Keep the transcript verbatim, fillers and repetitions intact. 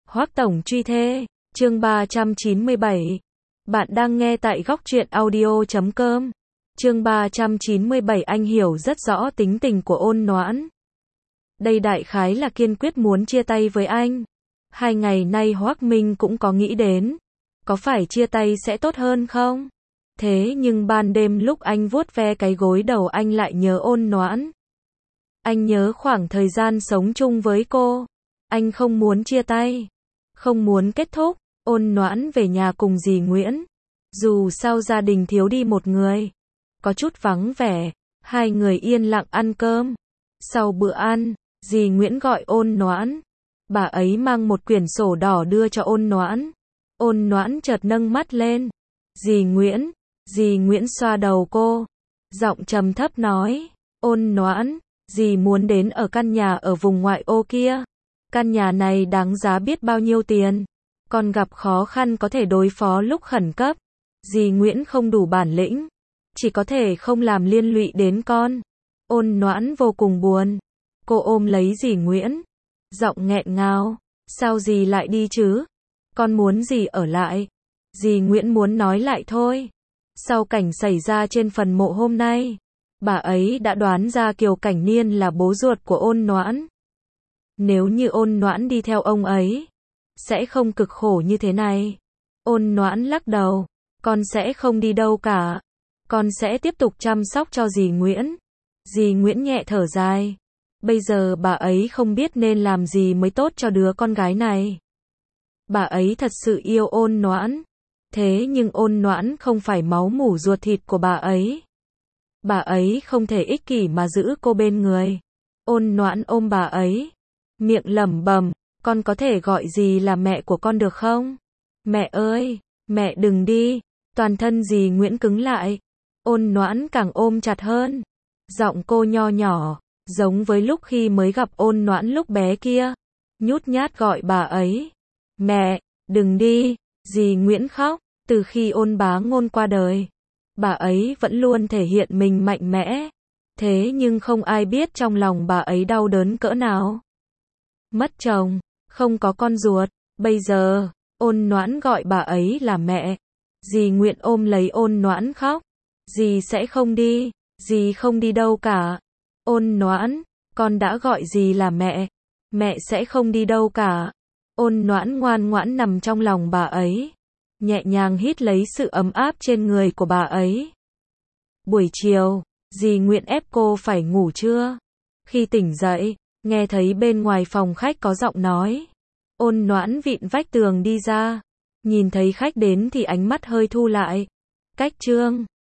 Hoắc Tổng truy thê, chương ba trăm chín mươi bảy. Bạn đang nghe tại góc truyện audio chấm com. Chương ba trăm chín mươi bảy. Anh hiểu rất rõ tính tình của Ôn Noãn. Đây đại khái là kiên quyết muốn chia tay với anh. Hai ngày nay Hoắc Minh cũng có nghĩ đến, có phải chia tay sẽ tốt hơn không? Thế nhưng ban đêm lúc anh vuốt ve cái gối đầu anh lại nhớ Ôn Noãn. Anh nhớ khoảng thời gian sống chung với cô. Anh không muốn chia tay, không muốn kết thúc. Ôn Noãn về nhà cùng dì Nguyễn. Dù sao gia đình thiếu đi một người, có chút vắng vẻ. Hai người yên lặng ăn cơm. Sau bữa ăn, dì Nguyễn gọi Ôn Noãn. Bà ấy mang một quyển sổ đỏ đưa cho Ôn Noãn. Ôn Noãn chợt nâng mắt lên. Dì Nguyễn. Dì Nguyễn xoa đầu cô, giọng trầm thấp nói, Ôn Noãn, dì muốn đến ở căn nhà ở vùng ngoại ô kia. Căn nhà này đáng giá biết bao nhiêu tiền. Con gặp khó khăn có thể đối phó lúc khẩn cấp. Dì Nguyễn không đủ bản lĩnh, chỉ có thể không làm liên lụy đến con. Ôn Noãn vô cùng buồn. Cô ôm lấy dì Nguyễn, giọng nghẹn ngào, sao dì lại đi chứ? Con muốn dì ở lại. Dì Nguyễn muốn nói lại thôi. Sau cảnh xảy ra trên phần mộ hôm nay, bà ấy đã đoán ra Kiều Cảnh Niên là bố ruột của Ôn Noãn. Nếu như Ôn Noãn đi theo ông ấy, sẽ không cực khổ như thế này. Ôn Noãn lắc đầu, con sẽ không đi đâu cả. Con sẽ tiếp tục chăm sóc cho dì Nguyễn. Dì Nguyễn nhẹ thở dài. Bây giờ bà ấy không biết nên làm gì mới tốt cho đứa con gái này. Bà ấy thật sự yêu Ôn Noãn. Thế nhưng Ôn Noãn không phải máu mủ ruột thịt của bà ấy. Bà ấy không thể ích kỷ mà giữ cô bên người. Ôn Noãn ôm bà ấy, miệng lẩm bẩm, con có thể gọi dì là mẹ của con được không? Mẹ ơi, mẹ đừng đi. Toàn thân dì Nguyễn cứng lại. Ôn Noãn càng ôm chặt hơn. Giọng cô nho nhỏ, giống với lúc khi mới gặp Ôn Noãn lúc bé kia. Nhút nhát gọi bà ấy. Mẹ, đừng đi. Dì Nguyễn khóc. Từ khi Ôn Bá Ngôn qua đời, bà ấy vẫn luôn thể hiện mình mạnh mẽ. Thế nhưng không ai biết trong lòng bà ấy đau đớn cỡ nào. Mất chồng, không có con ruột. Bây giờ, Ôn Noãn gọi bà ấy là mẹ. Dì Nguyễn ôm lấy Ôn Noãn khóc. Dì sẽ không đi. Dì không đi đâu cả. Ôn Noãn, con đã gọi dì là mẹ. Mẹ sẽ không đi đâu cả. Ôn Noãn ngoan ngoãn nằm trong lòng bà ấy, nhẹ nhàng hít lấy sự ấm áp trên người của bà ấy. Buổi chiều, dì Nguyễn ép cô phải ngủ trưa. Khi tỉnh dậy, nghe thấy bên ngoài phòng khách có giọng nói. Ôn Noãn vịn vách tường đi ra. Nhìn thấy khách đến thì ánh mắt hơi thu lại. Cách trương,